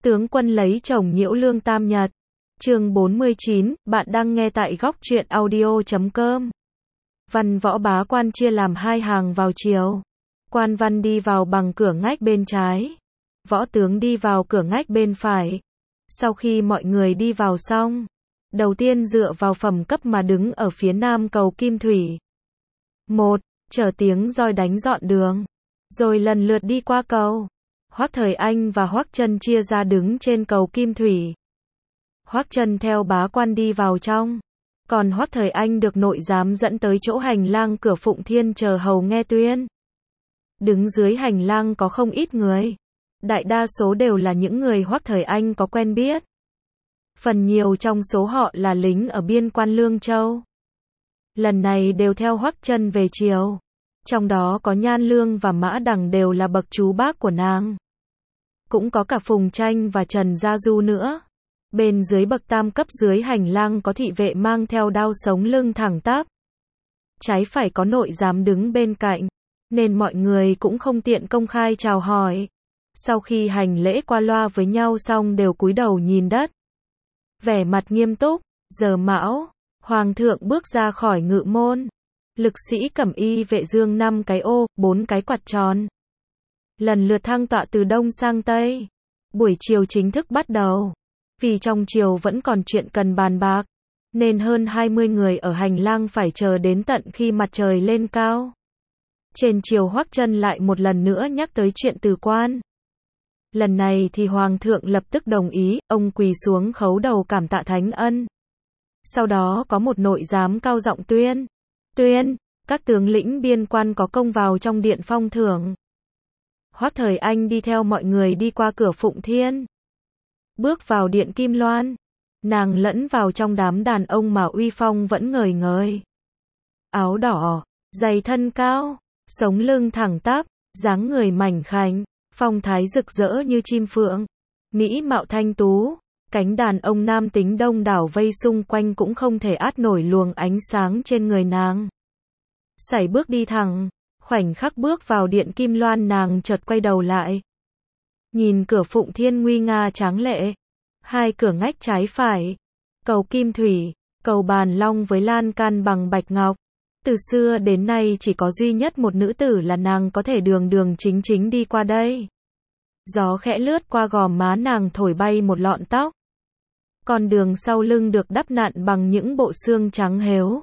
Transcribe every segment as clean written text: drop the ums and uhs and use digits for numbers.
Tướng quân lấy chồng nhiễu lương tam nhật. Chương 49, bạn đang nghe tại góc truyện audio.com. Văn võ bá quan chia làm hai hàng vào chiều. Quan văn đi vào bằng cửa ngách bên trái. Võ tướng đi vào cửa ngách bên phải. Sau khi mọi người đi vào xong, đầu tiên dựa vào phẩm cấp mà đứng ở phía nam cầu Kim Thủy. 1. Chờ tiếng roi đánh dọn đường. Rồi lần lượt đi qua cầu. Hoắc Thời Anh và Hoắc Trân chia ra đứng trên cầu Kim Thủy. Hoắc Trân theo bá quan đi vào trong. Còn Hoắc Thời Anh được nội giám dẫn tới chỗ hành lang cửa Phụng Thiên chờ hầu nghe tuyên. Đứng dưới hành lang có không ít người. Đại đa số đều là những người Hoắc Thời Anh có quen biết. Phần nhiều trong số họ là lính ở biên quan Lương Châu. Lần này đều theo Hoắc Trân về triều. Trong đó có Nhan Lương và Mã Đằng đều là bậc chú bác của nàng. Cũng có cả Phùng Tranh và Trần Gia Du nữa. Bên dưới bậc tam cấp dưới hành lang có thị vệ mang theo đao sống lưng thẳng tắp. Trái phải có nội giám đứng bên cạnh, nên mọi người cũng không tiện công khai chào hỏi. Sau khi hành lễ qua loa với nhau xong đều cúi đầu nhìn đất. Vẻ mặt nghiêm túc. Giờ mão, Hoàng thượng bước ra khỏi ngự môn. Lực sĩ cẩm y vệ dương 5 cái ô, 4 cái quạt tròn. Lần lượt thăng tọa từ đông sang tây. Buổi chiều chính thức bắt đầu. Vì trong triều vẫn còn chuyện cần bàn bạc, nên hơn 20 người ở hành lang phải chờ đến tận khi mặt trời lên cao. Trên triều Hoắc Trân lại một lần nữa nhắc tới chuyện từ quan. Lần này thì Hoàng thượng lập tức đồng ý, ông quỳ xuống khấu đầu cảm tạ thánh ân. Sau đó có một nội giám cao giọng tuyên. Các tướng lĩnh biên quan có công vào trong điện phong thưởng. Hoắc Thời Anh đi theo mọi người đi qua cửa Phụng Thiên. Bước vào điện Kim Loan. Nàng lẫn vào trong đám đàn ông mà uy phong vẫn ngời ngời. Áo đỏ, giày thân cao, sống lưng thẳng tắp, dáng người mảnh khảnh, phong thái rực rỡ như chim phượng. Mỹ mạo thanh tú, cánh đàn ông nam tính đông đảo vây xung quanh cũng không thể át nổi luồng ánh sáng trên người nàng. Sải bước đi thẳng, khoảnh khắc bước vào điện Kim Loan nàng chợt quay đầu lại. Nhìn cửa Phụng Thiên nguy nga tráng lệ, hai cửa ngách trái phải, cầu Kim Thủy, cầu Bàn Long với lan can bằng bạch ngọc. Từ xưa đến nay chỉ có duy nhất một nữ tử là nàng có thể đường đường chính chính đi qua đây. Gió khẽ lướt qua gò má nàng thổi bay một lọn tóc. Con đường sau lưng được đắp nặn bằng những bộ xương trắng héo.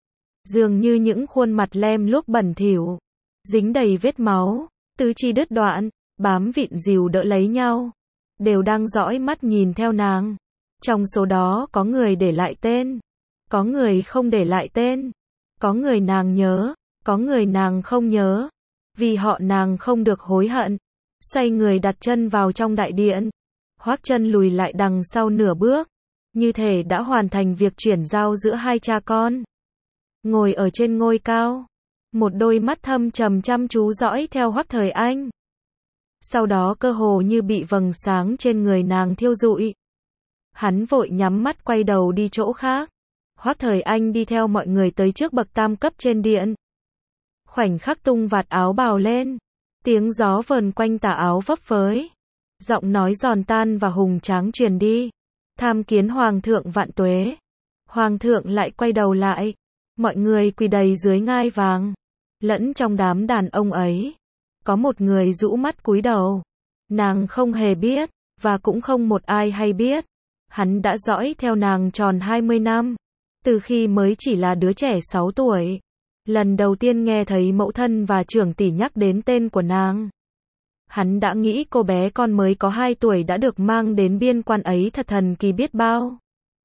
Dường như những khuôn mặt lem luốc bẩn thỉu, dính đầy vết máu, tứ chi đứt đoạn, bám vịn dìu đỡ lấy nhau, đều đang dõi mắt nhìn theo nàng. Trong số đó có người để lại tên, có người không để lại tên, có người nàng nhớ, có người nàng không nhớ. Vì họ nàng không được hối hận. Xoay người đặt chân vào trong đại điện. Hoắc Trân lùi lại đằng sau nửa bước, như thể đã hoàn thành việc chuyển giao giữa hai cha con. Ngồi ở trên ngôi cao, một đôi mắt thâm trầm chăm chú dõi theo Hoắc Thời Anh. Sau đó cơ hồ như bị vầng sáng trên người nàng thiêu rụi. Hắn vội nhắm mắt quay đầu đi chỗ khác. Hoắc Thời Anh đi theo mọi người tới trước bậc tam cấp trên điện. Khoảnh khắc tung vạt áo bào lên, tiếng gió vờn quanh tà áo phấp phới. Giọng nói giòn tan và hùng tráng truyền đi. Tham kiến Hoàng thượng vạn tuế. Hoàng thượng lại quay đầu lại. Mọi người quỳ đầy dưới ngai vàng. Lẫn trong đám đàn ông ấy, có một người rũ mắt cúi đầu. Nàng không hề biết, và cũng không một ai hay biết. Hắn đã dõi theo nàng tròn 20 năm. Từ khi mới chỉ là đứa trẻ 6 tuổi. Lần đầu tiên nghe thấy mẫu thân và trưởng tỷ nhắc đến tên của nàng. Hắn đã nghĩ cô bé con mới có 2 tuổi đã được mang đến biên quan ấy thật thần kỳ biết bao.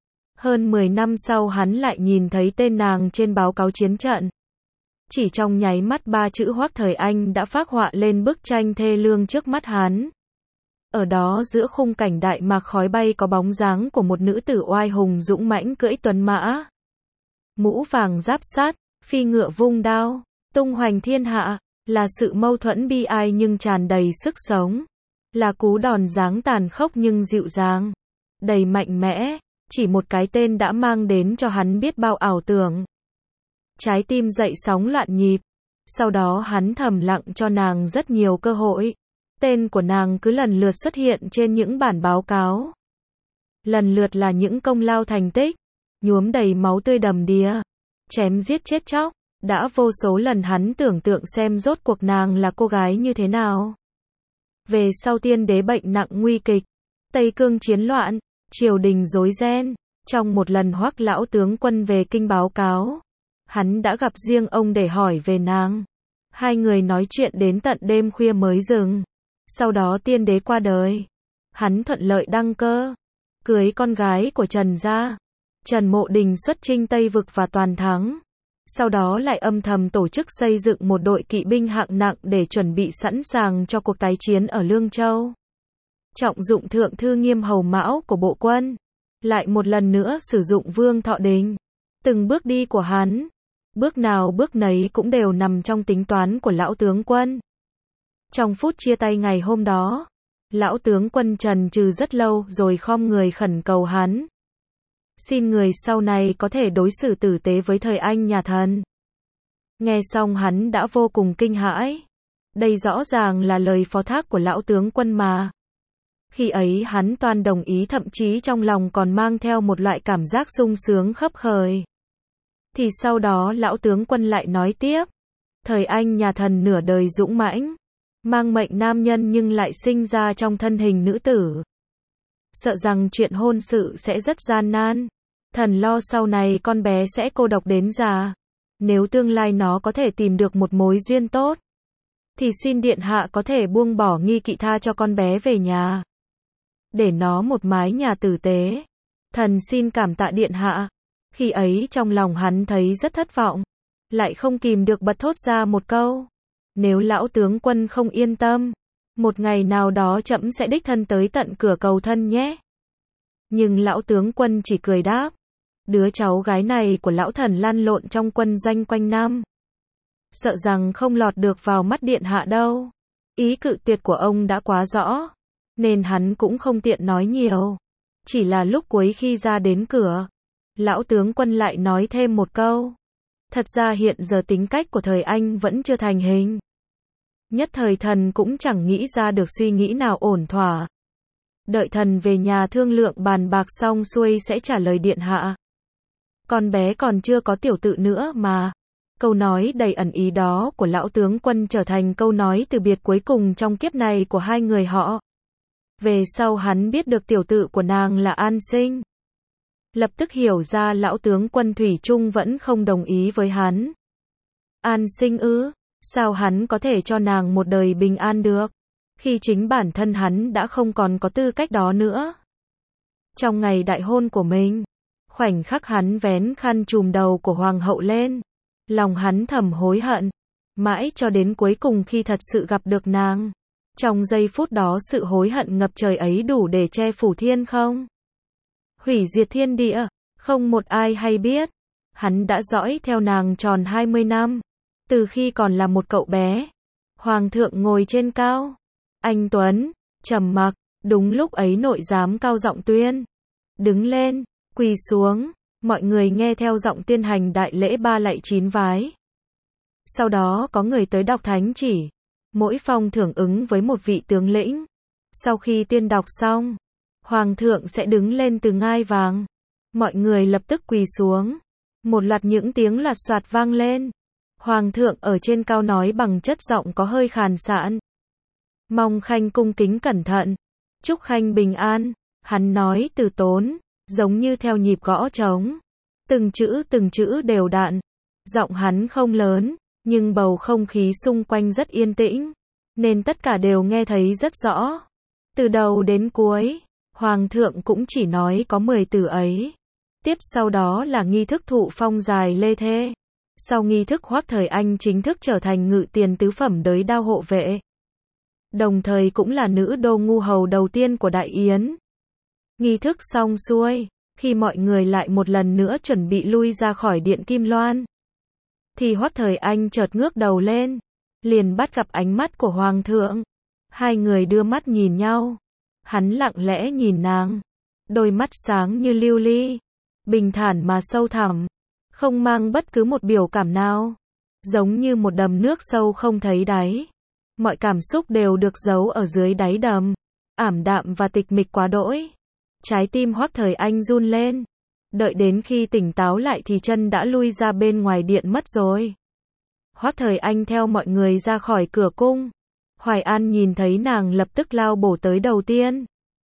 Hơn 10 năm sau hắn lại nhìn thấy tên nàng trên báo cáo chiến trận. Chỉ trong nháy mắt 3 chữ Hoắc Thời Anh đã phác họa lên bức tranh thê lương trước mắt hắn. Ở đó giữa khung cảnh đại mạc khói bay có bóng dáng của một nữ tử oai hùng dũng mãnh cưỡi tuấn mã. Mũ vàng giáp sắt, phi ngựa vung đao, tung hoành thiên hạ, là sự mâu thuẫn bi ai nhưng tràn đầy sức sống. Là cú đòn giáng tàn khốc nhưng dịu dàng, đầy mạnh mẽ, chỉ một cái tên đã mang đến cho hắn biết bao ảo tưởng. Trái tim dậy sóng loạn nhịp, sau đó hắn thầm lặng cho nàng rất nhiều cơ hội. Tên của nàng cứ lần lượt xuất hiện trên những bản báo cáo. Lần lượt là những công lao thành tích, nhuốm đầy máu tươi đầm đìa, chém giết chết chóc. Đã vô số lần hắn tưởng tượng xem rốt cuộc nàng là cô gái như thế nào. Về sau tiên đế bệnh nặng nguy kịch, Tây Cương chiến loạn, triều đình rối ren. Trong một lần Hoắc lão tướng quân về kinh báo cáo, hắn đã gặp riêng ông để hỏi về nàng. Hai người nói chuyện đến tận đêm khuya mới dừng. Sau đó tiên đế qua đời. Hắn thuận lợi đăng cơ, cưới con gái của Trần gia. Trần Mộ Đình xuất chinh Tây Vực và toàn thắng. Sau đó lại âm thầm tổ chức xây dựng một đội kỵ binh hạng nặng để chuẩn bị sẵn sàng cho cuộc tái chiến ở Lương Châu. Trọng dụng thượng thư Nghiêm Hầu Mão của bộ quân. Lại một lần nữa sử dụng Vương Thọ Đình. Từng bước đi của hắn, bước nào bước nấy cũng đều nằm trong tính toán của lão tướng quân. Trong phút chia tay ngày hôm đó, lão tướng quân trần trừ rất lâu rồi khom người khẩn cầu hắn. Xin người sau này có thể đối xử tử tế với thời anh nhà thần. Nghe xong hắn đã vô cùng kinh hãi. Đây rõ ràng là lời phó thác của lão tướng quân mà. Khi ấy hắn toàn đồng ý, thậm chí trong lòng còn mang theo một loại cảm giác sung sướng khấp khởi. Thì sau đó lão tướng quân lại nói tiếp. Thời anh nhà thần nửa đời dũng mãnh, mang mệnh nam nhân nhưng lại sinh ra trong thân hình nữ tử. Sợ rằng chuyện hôn sự sẽ rất gian nan. Thần lo sau này con bé sẽ cô độc đến già. Nếu tương lai nó có thể tìm được một mối duyên tốt, thì xin điện hạ có thể buông bỏ nghi kỵ, tha cho con bé về nhà, để nó một mái nhà tử tế. Thần xin cảm tạ điện hạ. Khi ấy trong lòng hắn thấy rất thất vọng, lại không kìm được bật thốt ra một câu. Nếu lão tướng quân không yên tâm, một ngày nào đó trẫm sẽ đích thân tới tận cửa cầu thân nhé. Nhưng lão tướng quân chỉ cười đáp. Đứa cháu gái này của lão thần lăn lộn trong quân doanh quanh năm, sợ rằng không lọt được vào mắt điện hạ đâu. Ý cự tuyệt của ông đã quá rõ, nên hắn cũng không tiện nói nhiều. Chỉ là lúc cuối khi ra đến cửa, lão tướng quân lại nói thêm một câu. Thật ra hiện giờ tính cách của thời anh vẫn chưa thành hình. Nhất thời thần cũng chẳng nghĩ ra được suy nghĩ nào ổn thỏa. Đợi thần về nhà thương lượng bàn bạc xong xuôi sẽ trả lời điện hạ. Con bé còn chưa có tiểu tự nữa mà. Câu nói đầy ẩn ý đó của lão tướng quân trở thành câu nói từ biệt cuối cùng trong kiếp này của hai người họ. Về sau hắn biết được tiểu tự của nàng là An Sinh. Lập tức hiểu ra lão tướng quân thủy chung vẫn không đồng ý với hắn. An Sinh ư? Sao hắn có thể cho nàng một đời bình an được, khi chính bản thân hắn đã không còn có tư cách đó nữa. Trong ngày đại hôn của mình, khoảnh khắc hắn vén khăn trùm đầu của hoàng hậu lên, lòng hắn thầm hối hận, mãi cho đến cuối cùng khi thật sự gặp được nàng. Trong giây phút đó sự hối hận ngập trời ấy đủ để che phủ thiên không? Hủy diệt thiên địa, không một ai hay biết. Hắn đã dõi theo nàng tròn 20 năm, từ khi còn là một cậu bé. Hoàng thượng ngồi trên cao, anh tuấn, trầm mặc, đúng lúc ấy nội giám cao giọng tuyên. Đứng lên, quỳ xuống, mọi người nghe theo giọng tiên hành đại lễ 3 lạy 9 vái. Sau đó có người tới đọc thánh chỉ, mỗi phong thưởng ứng với một vị tướng lĩnh. Sau khi tiên đọc xong, hoàng thượng sẽ đứng lên từ ngai vàng. Mọi người lập tức quỳ xuống. Một loạt những tiếng lạt soạt vang lên. Hoàng thượng ở trên cao nói bằng chất giọng có hơi khàn sạn. Mong khanh cung kính cẩn thận, chúc khanh bình an. Hắn nói từ tốn, giống như theo nhịp gõ trống. Từng chữ đều đặn. Giọng hắn không lớn, nhưng bầu không khí xung quanh rất yên tĩnh, nên tất cả đều nghe thấy rất rõ. Từ đầu đến cuối, hoàng thượng cũng chỉ nói có 10 từ ấy. Tiếp sau đó là nghi thức thụ phong dài lê thê. Sau nghi thức Hoắc Thời Anh chính thức trở thành ngự tiền tứ phẩm đới đao hộ vệ. Đồng thời cũng là nữ đô ngu hầu đầu tiên của Đại Yến. Nghi thức xong xuôi, khi mọi người lại một lần nữa chuẩn bị lui ra khỏi điện Kim Loan, thì Hoắc Thời Anh chợt ngước đầu lên, liền bắt gặp ánh mắt của hoàng thượng. Hai người đưa mắt nhìn nhau. Hắn lặng lẽ nhìn nàng, đôi mắt sáng như lưu ly, bình thản mà sâu thẳm, không mang bất cứ một biểu cảm nào, giống như một đầm nước sâu không thấy đáy. Mọi cảm xúc đều được giấu ở dưới đáy đầm, ảm đạm và tịch mịch quá đỗi. Trái tim Hoắc Thời Anh run lên. Đợi đến khi tỉnh táo lại thì chân đã lui ra bên ngoài điện mất rồi. Hoắc Thời Anh theo mọi người ra khỏi cửa cung. Hoài An nhìn thấy nàng lập tức lao bổ tới đầu tiên.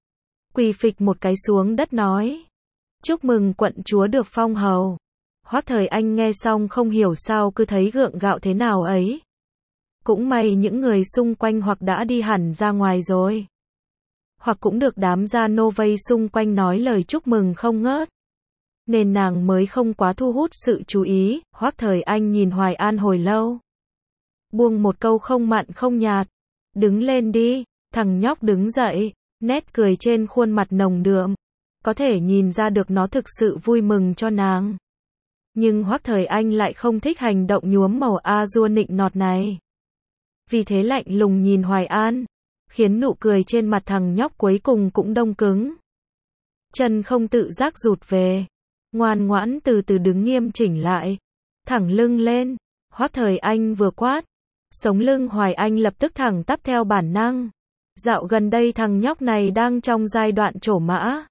Quỳ phịch một cái xuống đất nói. Chúc mừng quận chúa được phong hầu. Hoắc Thời Anh nghe xong không hiểu sao cứ thấy gượng gạo thế nào ấy. Cũng may những người xung quanh hoặc đã đi hẳn ra ngoài rồi, hoặc cũng được đám gia nô vây xung quanh nói lời chúc mừng không ngớt, nên nàng mới không quá thu hút sự chú ý. Hoắc Thời Anh nhìn Hoài An hồi lâu, buông một câu không mặn không nhạt. Đứng lên đi. Thằng nhóc đứng dậy, nét cười trên khuôn mặt nồng đượm. Có thể nhìn ra được nó thực sự vui mừng cho nàng. Nhưng Hoắc Thời Anh lại không thích hành động nhuốm màu a-dua nịnh nọt này. Vì thế lạnh lùng nhìn Hoài An, khiến nụ cười trên mặt thằng nhóc cuối cùng cũng đông cứng. Chân không tự giác rụt về, ngoan ngoãn từ từ đứng nghiêm chỉnh lại, thẳng lưng lên. Hoắc Thời Anh vừa quát, sống lưng Hoài Anh lập tức thẳng tắp theo bản năng. Dạo gần đây thằng nhóc này đang trong giai đoạn trổ mã,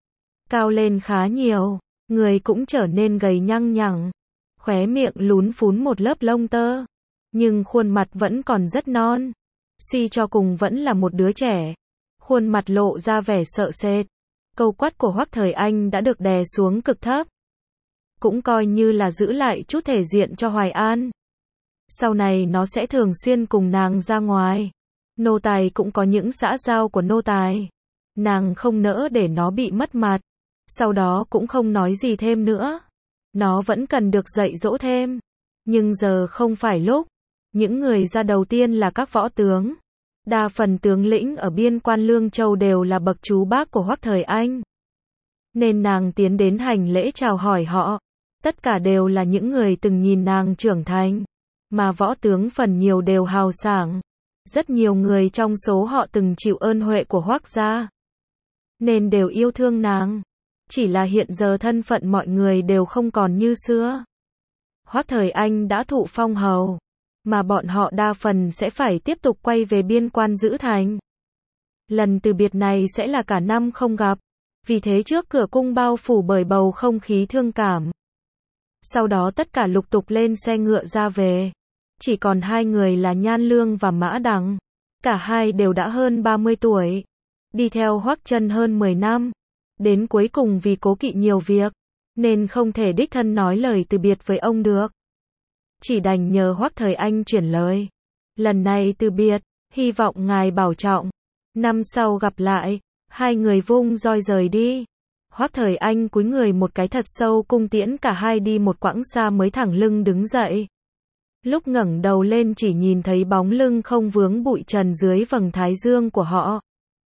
cao lên khá nhiều, người cũng trở nên gầy nhăng nhẳng, khóe miệng lún phún một lớp lông tơ, nhưng khuôn mặt vẫn còn rất non. Suy cho cùng vẫn là một đứa trẻ. Khuôn mặt lộ ra vẻ sợ sệt. Câu quát của Hoắc Thời Anh đã được đè xuống cực thấp. Cũng coi như là giữ lại chút thể diện cho Hoài An. Sau này nó sẽ thường xuyên cùng nàng ra ngoài. Nô tài cũng có những xã giao của nô tài. Nàng không nỡ để nó bị mất mặt. Sau đó cũng không nói gì thêm nữa. Nó vẫn cần được dạy dỗ thêm. Nhưng giờ không phải lúc. Những người ra đầu tiên là các võ tướng. Đa phần tướng lĩnh ở biên quan Lương Châu đều là bậc chú bác của Hoắc Thời Anh. Nên nàng tiến đến hành lễ chào hỏi họ. Tất cả đều là những người từng nhìn nàng trưởng thành. Mà võ tướng phần nhiều đều hào sảng. Rất nhiều người trong số họ từng chịu ơn huệ của Hoắc gia, nên đều yêu thương nàng. Chỉ là hiện giờ thân phận mọi người đều không còn như xưa. Hoắc Thời Anh đã thụ phong hầu, mà bọn họ đa phần sẽ phải tiếp tục quay về biên quan giữ thành. Lần từ biệt này sẽ là cả năm không gặp. Vì thế trước cửa cung bao phủ bởi bầu không khí thương cảm. Sau đó tất cả lục tục lên xe ngựa ra về. Chỉ còn hai người là Nhan Lương và Mã Đằng. Cả hai đều đã hơn 30 tuổi. Đi theo Hoắc Chân hơn 10 năm. Đến cuối cùng vì cố kỵ nhiều việc, nên không thể đích thân nói lời từ biệt với ông được. Chỉ đành nhờ Hoắc Thời Anh chuyển lời. Lần này từ biệt, hy vọng ngài bảo trọng. Năm sau gặp lại. Hai người vung roi rời đi. Hoắc Thời Anh cúi người một cái thật sâu cung tiễn cả hai đi một quãng xa mới thẳng lưng đứng dậy. Lúc ngẩng đầu lên chỉ nhìn thấy bóng lưng không vướng bụi trần dưới vầng thái dương của họ.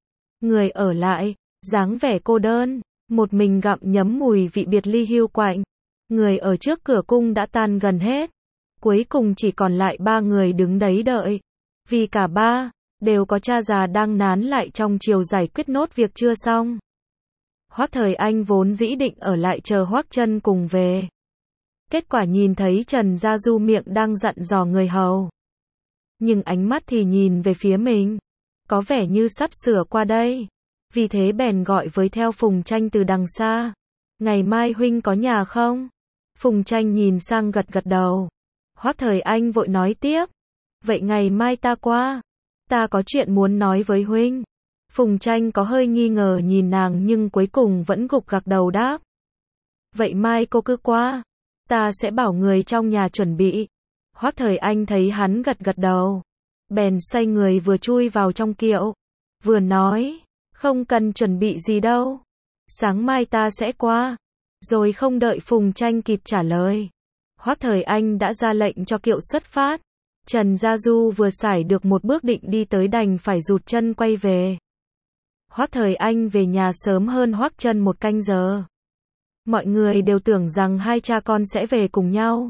Người ở lại, dáng vẻ cô đơn, một mình gặm nhấm mùi vị biệt ly hiu quạnh. Người ở trước cửa cung đã tan gần hết. Cuối cùng chỉ còn lại ba người đứng đấy đợi. Vì cả ba đều có cha già đang nán lại trong triều giải quyết nốt việc chưa xong. Hoắc Thời Anh vốn dĩ định ở lại chờ Hoắc Chân cùng về. Kết quả nhìn thấy Trần Gia Du miệng đang dặn dò người hầu, nhưng ánh mắt thì nhìn về phía mình, có vẻ như sắp sửa qua đây. Vì thế bèn gọi với theo Phùng Tranh từ đằng xa. Ngày mai huynh có nhà không? Phùng Tranh nhìn sang gật gật đầu. Hoắc Thời Anh vội nói tiếp. Vậy ngày mai ta qua. Ta có chuyện muốn nói với huynh. Phùng Tranh có hơi nghi ngờ nhìn nàng nhưng cuối cùng vẫn gục gặc đầu đáp. Vậy mai cô cứ qua. Ta sẽ bảo người trong nhà chuẩn bị. Hoắc Thời Anh thấy hắn gật gật đầu, bèn xoay người vừa chui vào trong kiệu, vừa nói, không cần chuẩn bị gì đâu. Sáng mai ta sẽ qua. Rồi không đợi Phùng Tranh kịp trả lời, Hoắc Thời Anh đã ra lệnh cho kiệu xuất phát. Trần Gia Du vừa sải được một bước định đi tới đành phải rụt chân quay về. Hoắc Thời Anh về nhà sớm hơn Hoắc Chân một canh giờ. Mọi người đều tưởng rằng hai cha con sẽ về cùng nhau.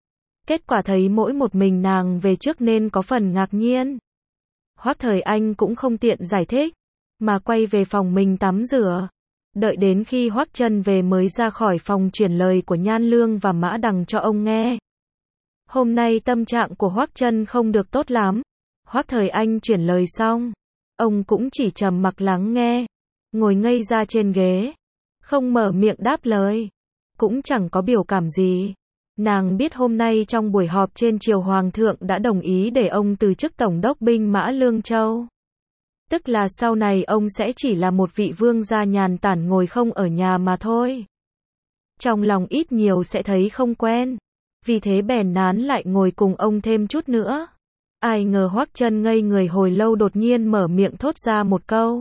Kết quả thấy mỗi một mình nàng về trước nên có phần ngạc nhiên. Hoắc Thời Anh cũng không tiện giải thích, mà quay về phòng mình tắm rửa. Đợi đến khi Hoắc Chân về mới ra khỏi phòng truyền lời của Nhan Lương và Mã Đằng cho ông nghe. Hôm nay tâm trạng của Hoắc Chân không được tốt lắm. Hoắc Thời Anh chuyển lời xong, ông cũng chỉ trầm mặc lắng nghe, ngồi ngây ra trên ghế, không mở miệng đáp lời, cũng chẳng có biểu cảm gì. Nàng biết hôm nay trong buổi họp trên triều Hoàng thượng đã đồng ý để ông từ chức Tổng đốc binh mã Lương Châu. Tức là sau này ông sẽ chỉ là một vị vương gia nhàn tản ngồi không ở nhà mà thôi. Trong lòng ít nhiều sẽ thấy không quen, vì thế bèn nán lại ngồi cùng ông thêm chút nữa. Ai ngờ Hoắc Chân ngây người hồi lâu đột nhiên mở miệng thốt ra một câu.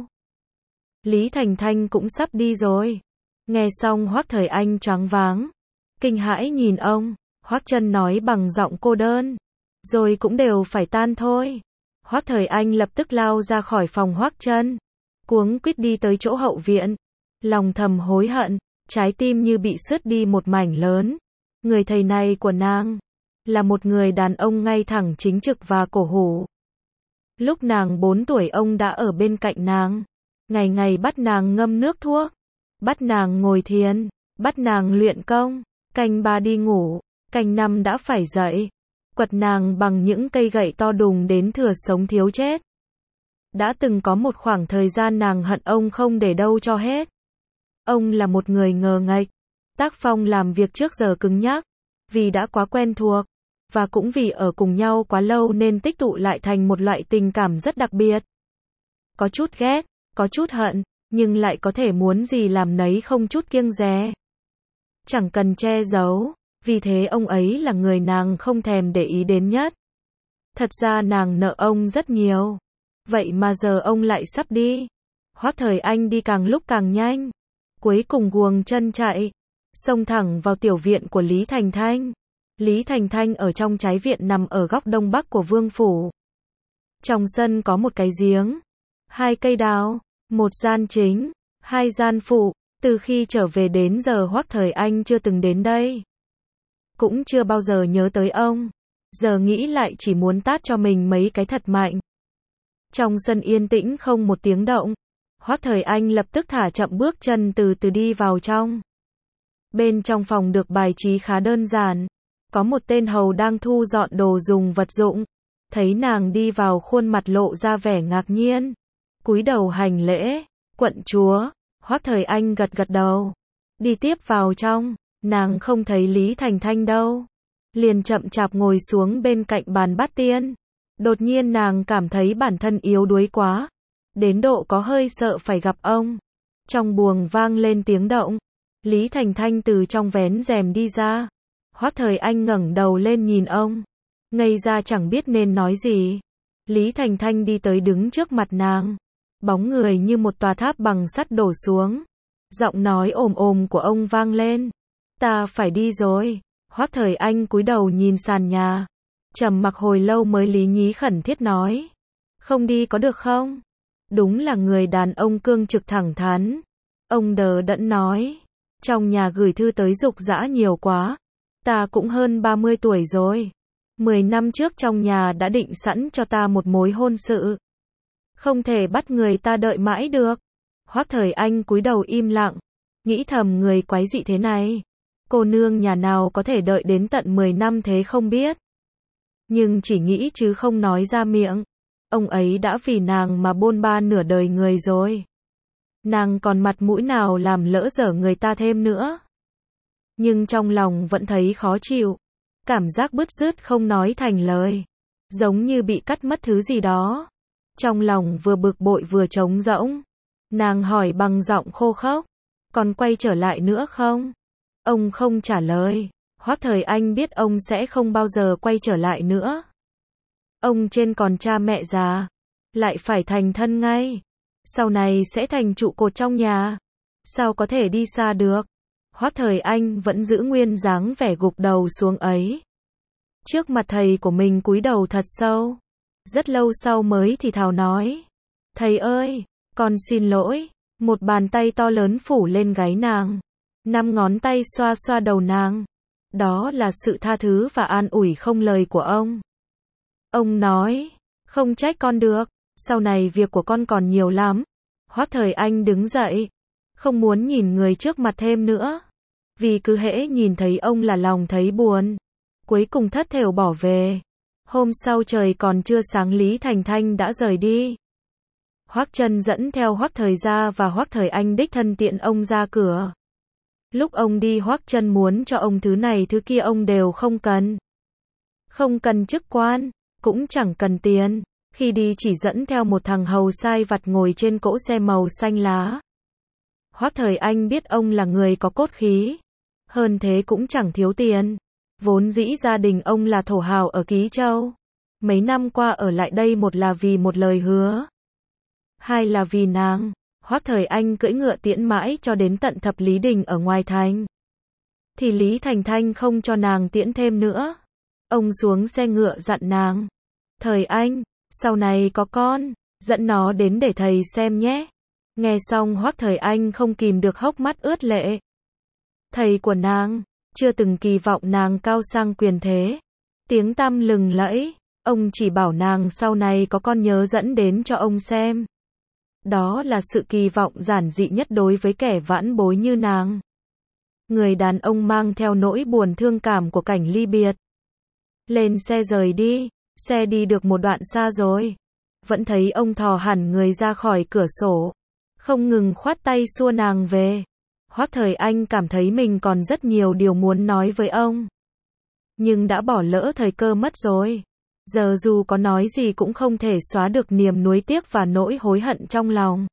Lý Thành Thanh cũng sắp đi rồi. Nghe xong Hoắc Thời Anh choáng váng, kinh hãi nhìn ông. Hoắc Chân nói bằng giọng cô đơn, rồi cũng đều phải tan thôi. Hoắc Thời Anh lập tức lao ra khỏi phòng Hoắc Chân, cuống quýt đi tới chỗ hậu viện, lòng thầm hối hận, trái tim như bị sứt đi một mảnh lớn. Người thầy này của nàng là một người đàn ông ngay thẳng chính trực và cổ hủ. Lúc nàng 4 tuổi ông đã ở bên cạnh nàng, ngày ngày bắt nàng ngâm nước thuốc, bắt nàng ngồi thiền, bắt nàng luyện công, canh 3 đi ngủ, canh 5 đã phải dậy, quật nàng bằng những cây gậy to đùng đến thừa sống thiếu chết. Đã từng có một khoảng thời gian nàng hận ông không để đâu cho hết. Ông là một người ngờ nghệch, tác phong làm việc trước giờ cứng nhắc, vì đã quá quen thuộc, và cũng vì ở cùng nhau quá lâu nên tích tụ lại thành một loại tình cảm rất đặc biệt. Có chút ghét, có chút hận, nhưng lại có thể muốn gì làm nấy không chút kiêng dè. Chẳng cần che giấu, vì thế ông ấy là người nàng không thèm để ý đến nhất. Thật ra nàng nợ ông rất nhiều. Vậy mà giờ ông lại sắp đi. Hoắc Thời Anh đi càng lúc càng nhanh. Cuối cùng guồng chân chạy, xông thẳng vào tiểu viện của Lý Thành Thanh. Lý Thành Thanh ở trong trái viện nằm ở góc đông bắc của vương phủ. Trong sân có một cái giếng, 2 cây đào, 1 gian chính, 2 gian phụ. Từ khi trở về đến giờ Hoắc Thời Anh chưa từng đến đây, cũng chưa bao giờ nhớ tới ông. Giờ nghĩ lại chỉ muốn tát cho mình mấy cái thật mạnh. Trong sân yên tĩnh không một tiếng động. Hoắc Thời Anh lập tức thả chậm bước chân từ từ đi vào trong. Bên trong phòng được bài trí khá đơn giản. Có một tên hầu đang thu dọn đồ dùng vật dụng. Thấy nàng đi vào khuôn mặt lộ ra vẻ ngạc nhiên. Cúi đầu hành lễ. Quận chúa. Hoắc Thời Anh gật gật đầu. Đi tiếp vào trong. Nàng không thấy Lý Thành Thanh đâu. Liền chậm chạp ngồi xuống bên cạnh bàn bát tiên. Đột nhiên nàng cảm thấy bản thân yếu đuối quá. Đến độ có hơi sợ phải gặp ông. Trong buồng vang lên tiếng động. Lý Thành Thanh từ trong vén rèm đi ra. Hoắc Thời Anh ngẩng đầu lên nhìn ông. Ngây ra chẳng biết nên nói gì. Lý Thành Thanh đi tới đứng trước mặt nàng. Bóng người như một tòa tháp bằng sắt đổ xuống. Giọng nói ồm ồm của ông vang lên. Ta phải đi rồi. Hoắc Thời Anh cúi đầu nhìn sàn nhà. Trầm mặc hồi lâu mới lý nhí khẩn thiết nói. Không đi có được không? Đúng là người đàn ông cương trực thẳng thắn. Ông đờ đẫn nói. Trong nhà gửi thư tới giục giã nhiều quá. Ta cũng hơn 30 tuổi rồi. 10 năm trước trong nhà đã định sẵn cho ta một mối hôn sự. Không thể bắt người ta đợi mãi được. Hoắc Thời Anh cúi đầu im lặng. Nghĩ thầm người quái dị thế này. Cô nương nhà nào có thể đợi đến tận 10 năm thế không biết. Nhưng chỉ nghĩ chứ không nói ra miệng. Ông ấy đã vì nàng mà bôn ba nửa đời người rồi. Nàng còn mặt mũi nào làm lỡ dở người ta thêm nữa. Nhưng trong lòng vẫn thấy khó chịu. Cảm giác bứt rứt không nói thành lời. Giống như bị cắt mất thứ gì đó. Trong lòng vừa bực bội vừa trống rỗng. Nàng hỏi bằng giọng khô khốc. Còn quay trở lại nữa không? Ông không trả lời. Hoắc Thời Anh biết ông sẽ không bao giờ quay trở lại nữa. Ông trên còn cha mẹ già. Lại phải thành thân ngay. Sau này sẽ thành trụ cột trong nhà. Sao có thể đi xa được? Hoắc Thời Anh vẫn giữ nguyên dáng vẻ gục đầu xuống ấy. Trước mặt thầy của mình cúi đầu thật sâu. Rất lâu sau mới thì thào nói. Thầy ơi, con xin lỗi. Một bàn tay to lớn phủ lên gáy nàng. 5 ngón tay xoa xoa đầu nàng. Đó là sự tha thứ và an ủi không lời của ông. Ông nói, không trách con được, sau này việc của con còn nhiều lắm. Hoắc Thời Anh đứng dậy, không muốn nhìn người trước mặt thêm nữa. Vì cứ hễ nhìn thấy ông là lòng thấy buồn. Cuối cùng thất thểu bỏ về. Hôm sau trời còn chưa sáng Lý Thành Thanh đã rời đi. Hoắc Trân dẫn theo Hoắc Thời Gia và Hoắc Thời Anh đích thân tiện ông ra cửa. Lúc ông đi Hoắc Trân muốn cho ông thứ này thứ kia ông đều không cần. Không cần chức quan, cũng chẳng cần tiền. Khi đi chỉ dẫn theo một thằng hầu sai vặt ngồi trên cỗ xe màu xanh lá. Hoắc Thời Anh biết ông là người có cốt khí. Hơn thế cũng chẳng thiếu tiền. Vốn dĩ gia đình ông là thổ hào ở Ký Châu. Mấy năm qua ở lại đây một là vì một lời hứa. Hai là vì nàng. Hoắc Thời Anh cưỡi ngựa tiễn mãi cho đến tận Thập Lý Đình ở ngoài thành. Thì Lý Thành Thanh không cho nàng tiễn thêm nữa. Ông xuống xe ngựa dặn nàng. Thời Anh, sau này có con, dẫn nó đến để thầy xem nhé. Nghe xong Hoắc Thời Anh không kìm được hốc mắt ướt lệ. Thầy của nàng, chưa từng kỳ vọng nàng cao sang quyền thế. Tiếng tăm lừng lẫy, ông chỉ bảo nàng sau này có con nhớ dẫn đến cho ông xem. Đó là sự kỳ vọng giản dị nhất đối với kẻ vãn bối như nàng. Người đàn ông mang theo nỗi buồn thương cảm của cảnh ly biệt. Lên xe rời đi, xe đi được một đoạn xa rồi. Vẫn thấy ông thò hẳn người ra khỏi cửa sổ. Không ngừng khoát tay xua nàng về. Hoắc Thời Anh cảm thấy mình còn rất nhiều điều muốn nói với ông. Nhưng đã bỏ lỡ thời cơ mất rồi. Giờ dù có nói gì cũng không thể xóa được niềm nuối tiếc và nỗi hối hận trong lòng.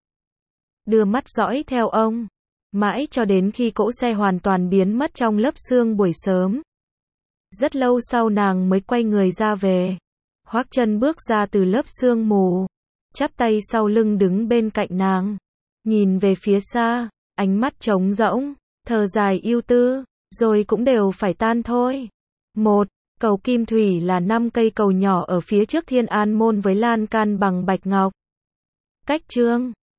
Đưa mắt dõi theo ông. Mãi cho đến khi cỗ xe hoàn toàn biến mất trong lớp sương buổi sớm. Rất lâu sau nàng mới quay người ra về. Hoắc Trân bước ra từ lớp sương mù. Chắp tay sau lưng đứng bên cạnh nàng. Nhìn về phía xa, ánh mắt trống rỗng, thở dài ưu tư, rồi cũng đều phải tan thôi. 1. Cầu Kim Thủy là 5 cây cầu nhỏ ở phía trước Thiên An Môn với lan can bằng bạch ngọc. Cách chương